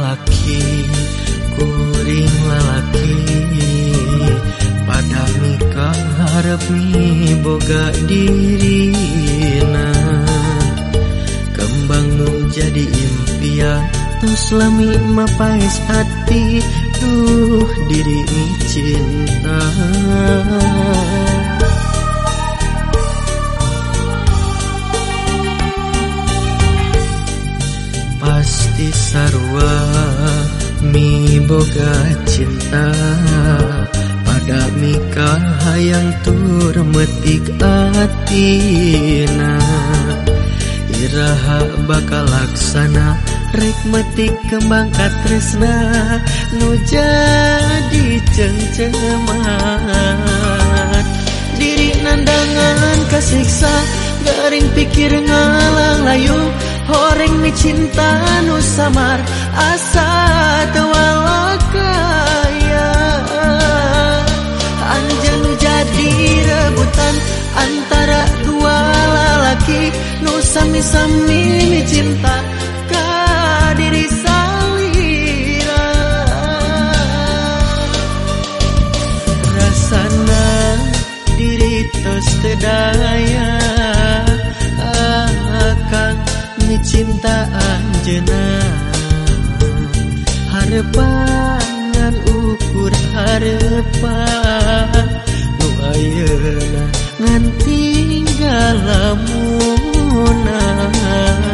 lalaki, kuring lalaki, pada mikah harap boga dirina. Kembang nu jadi impian, tos lami mapais hati, duh diri cinta. Pasti sarua mi boga cinta, pada mikah hayang tur metik atina. Iraha bakal laksana rek metik kembang katresna, nu jadi cengceman. Diri nandangan kasiksa, garing pikir ngalang layu, horeng mi cinta nu samar, asa tewalakaya. Anjeun nu jadi rebutan antara dua lalaki, nu sami-sami mi cinta ka diri salira. Rasana diri tos teu daya akang mi cinta anjeunna. Harepan ngan ukur harepan, nu ayeuna ngan tinggal lamunan.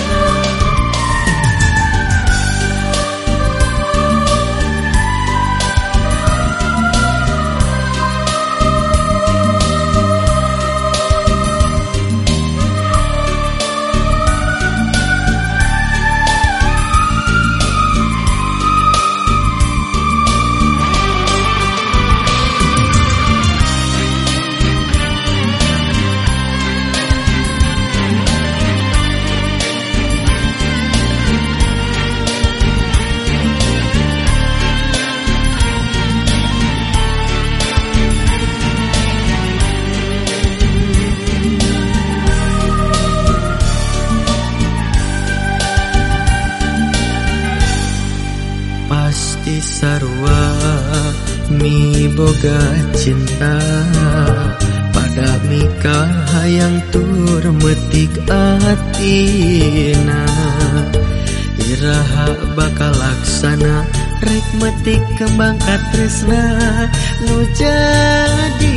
Pasti sarua mi boga cinta, pada mikah hayang tur metik atina. Iraha bakal laksana rek metik kembang katresna, nu jadi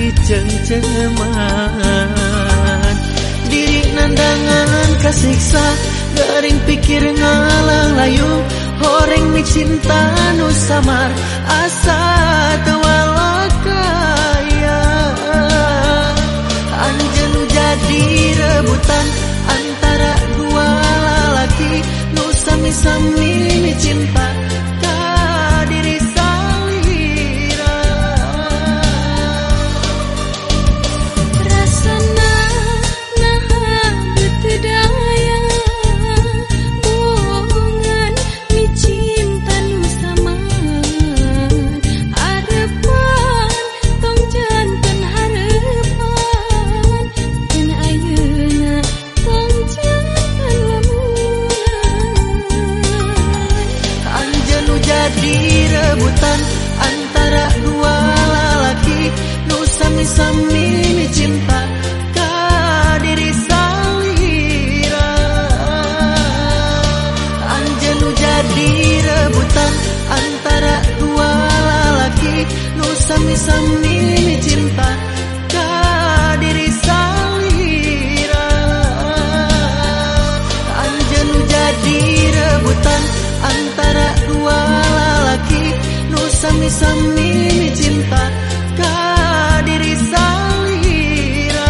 cengceman. Diri nandangan kasiksa, garing pikir ngalang layu, horeng mi cinta nu samar, asa tewalakaya. Anjeun nu jadi rebutan antara dua lalaki, nu sami-sami mi cinta ka diri salira. Rasana naha teu daya bohongan mi cinta nu samar. Harepan tong janten harepan, dan ayeuna tong janten lamunan. Anjeun nu jadi rebutan antara dua lalaki, nu sami-sami mi cinta ka diri salira. Anjeun nu jadi rebutan antara dua lalaki, nu sami-sami mi cinta ka diri salira. Anjeun nu jadi rebutan antara dua lalaki, nu sami-sami mi cinta ka diri salira.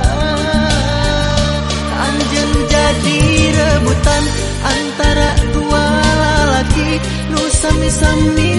Anjeun nu jadi rebutan antara dua lalaki, nu sami-sami